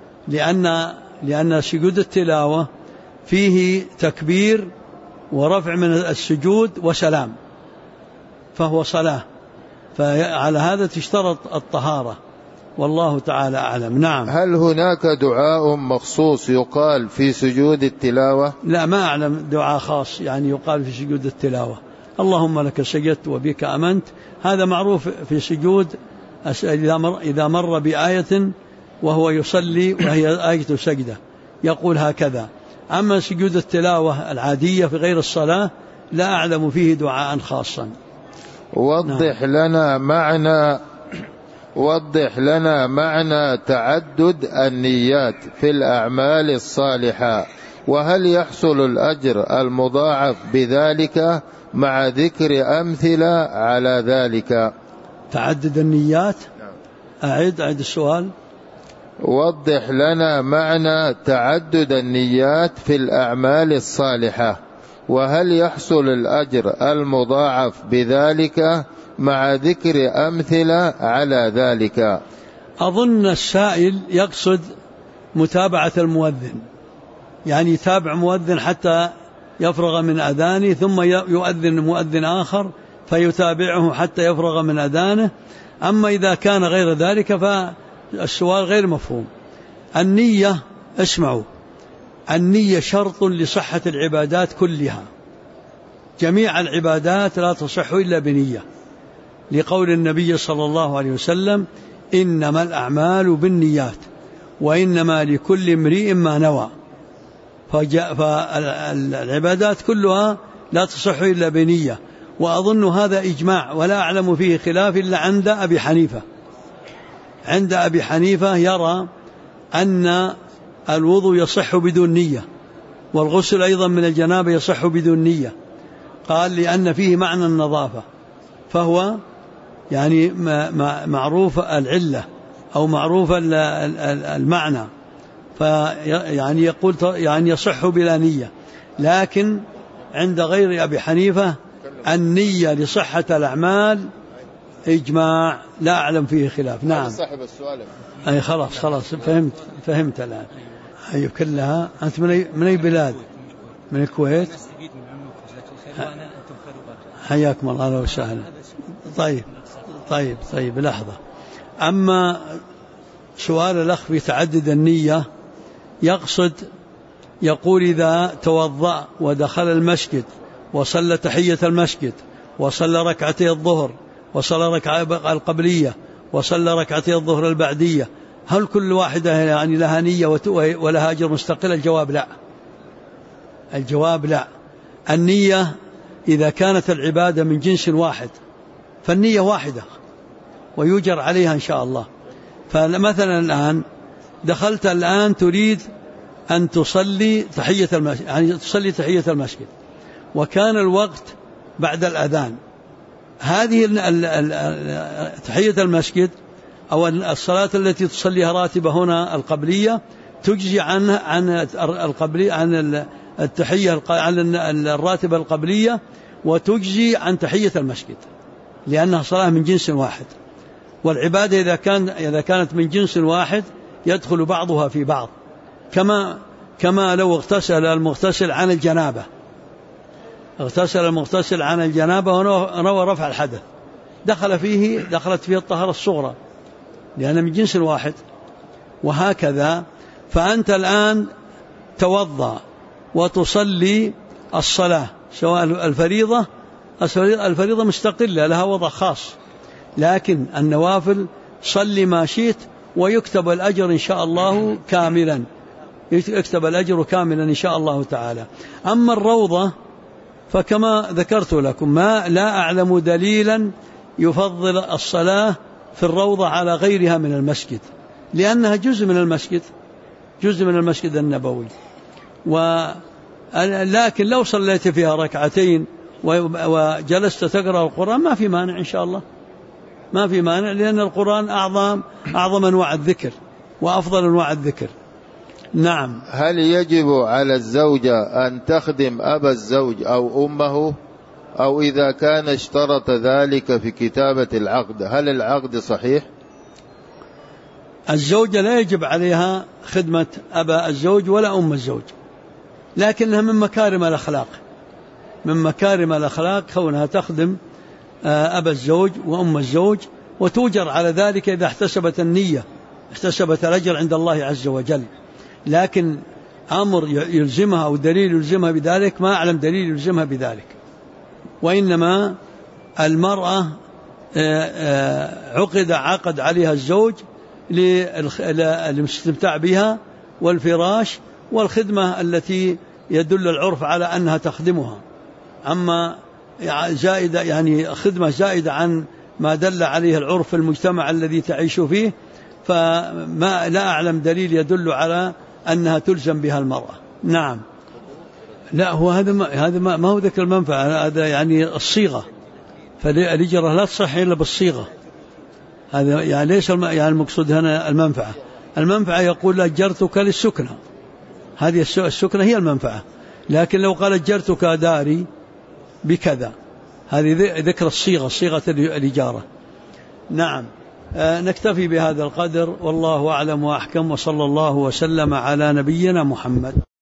لأن سجود التلاوة فيه تكبير ورفع من السجود وسلام، فهو صلاة، فعلى هذا تشترط الطهارة، والله تعالى أعلم. نعم. هل هناك دعاء مخصوص يقال في سجود التلاوة؟ لا، ما أعلم دعاء خاص يعني يقال في سجود التلاوة. اللهم لك سجدت وبك أمنت، هذا معروف في سجود إذا مر بآية وهو يصلي وهي آية سجدة يقول هكذا. أما سجود التلاوة العادية في غير الصلاة لا أعلم فيه دعاء خاصا. وضح لنا معنى تعدد النيات في الأعمال الصالحة، وهل يحصل الأجر المضاعف بذلك مع ذكر أمثلة على ذلك؟ تعدد النيات؟ أعد السؤال. وضح لنا معنى تعدد النيات في الأعمال الصالحة، وهل يحصل الأجر المضاعف بذلك مع ذكر أمثلة على ذلك؟ أظن السائل يقصد متابعة المؤذن، يعني يتابع مؤذن حتى يفرغ من أذانه ثم يؤذن مؤذن آخر فيتابعه حتى يفرغ من أذانه. أما إذا كان غير ذلك فالسؤال غير مفهوم. النية، اسمعوا، النية شرط لصحة العبادات كلها، جميع العبادات لا تصح إلا بنية، لقول النبي صلى الله عليه وسلم: إنما الأعمال بالنيات وإنما لكل امرئ ما نوى. فالعبادات كلها لا تصح إلا بنية، وأظن هذا إجماع ولا أعلم فيه خلاف إلا عند أبي حنيفة. عند أبي حنيفة يرى أن الوضوء يصح بدون نية، والغسل أيضا من الجنابة يصح بدون نية، قال لأن فيه معنى النظافة، فهو يعني معروف العلة أو معروف المعنى، فيعني يقول يعني يصح بلا نية. لكن عند غير أبي حنيفة النية لصحة الأعمال إجماع، لا أعلم فيه خلاف. نعم. صاحب السؤال. أي خلاص فهمت الآن. أي كلها. أنت من أي بلاد؟ من الكويت. حياكم الله، أهلا وسهلا. طيب لحظة. أما سؤال الأخ في تعدد النية، يقول إذا توضأ ودخل المسجد وصلى تحية المسجد وصلى ركعتي الظهر وصلى ركعة القبلية وصلى ركعتي الظهر البعدية، هل كل واحدة يعني لها نية ولها أجر مستقل؟ الجواب لا. النية إذا كانت العبادة من جنس واحد فالنية واحدة ويجر عليها إن شاء الله. فمثلا الآن دخلت الآن تريد أن تصلي تحية المسجد، يعني تصلي تحية المسجد، وكان الوقت بعد الأذان، هذه تحية المسجد أو الصلاة التي تصليها راتبة هنا القبلية تجزي عن القبلية، عن التحية عن الراتبة القبلية، وتجزي عن تحية المسجد، لأنها صلاة من جنس واحد. والعبادة إذا كانت من جنس واحد يدخل بعضها في بعض، كما لو اغتسل المغتسل عن الجنابة، ونوى رفع الحدث، دخلت فيه الطهارة الصغرى لأنها من جنس واحد. وهكذا فأنت الآن توضأ وتصلي الصلاة، سواء الفريضة مستقلة لها وضع خاص، لكن النوافل صلي ما شئت ويكتب الأجر إن شاء الله كاملا، يكتب الأجر كاملا إن شاء الله تعالى. أما الروضة فكما ذكرت لكم لا أعلم دليلا يفضل الصلاة في الروضة على غيرها من المسجد، لأنها جزء من المسجد النبوي. لكن لو صليت فيها ركعتين وجلست تقرأ القرآن ما في مانع إن شاء الله، ما في مانع، لأن القرآن أعظم أنواع الذكر وأفضل أنواع الذكر. نعم. هل يجب على الزوجة أن تخدم أبا الزوج أو أمه، أو إذا كان اشترط ذلك في كتابة العقد هل العقد صحيح؟ الزوجة لا يجب عليها خدمة أبا الزوج ولا أم الزوج، لكنها من مكارم الأخلاق كونها تخدم أبا الزوج وأم الزوج، وتوجر على ذلك إذا احتسبت النية، احتسبت الأجر عند الله عز وجل. لكن أمر يلزمها أو دليل يلزمها بذلك ما أعلم دليل يلزمها بذلك، وإنما المرأة عقد عليها الزوج للاستمتاع بها والفراش والخدمة التي يدل العرف على أنها تخدمها. أما زائدة يعني خدمة زائدة عن ما دل عليه العرف في المجتمع الذي تعيش فيه، فما لا أعلم دليل يدل على أنها تلزم بها المرأة. نعم. لا هو هذا ما هو ذكر المنفعة، هذا يعني الصيغة، فالإجرة لا تصح إلا بالصيغة. هذا يعني ليس يعني المقصود هنا المنفعة يقول أجرتك للسكنة، هذه السكنة هي المنفعة. لكن لو قال أجرتك داري بكذا، هذه ذكر صيغة الإجارة. نعم. نكتفي بهذا القدر، والله أعلم وأحكم، وصلى الله وسلم على نبينا محمد.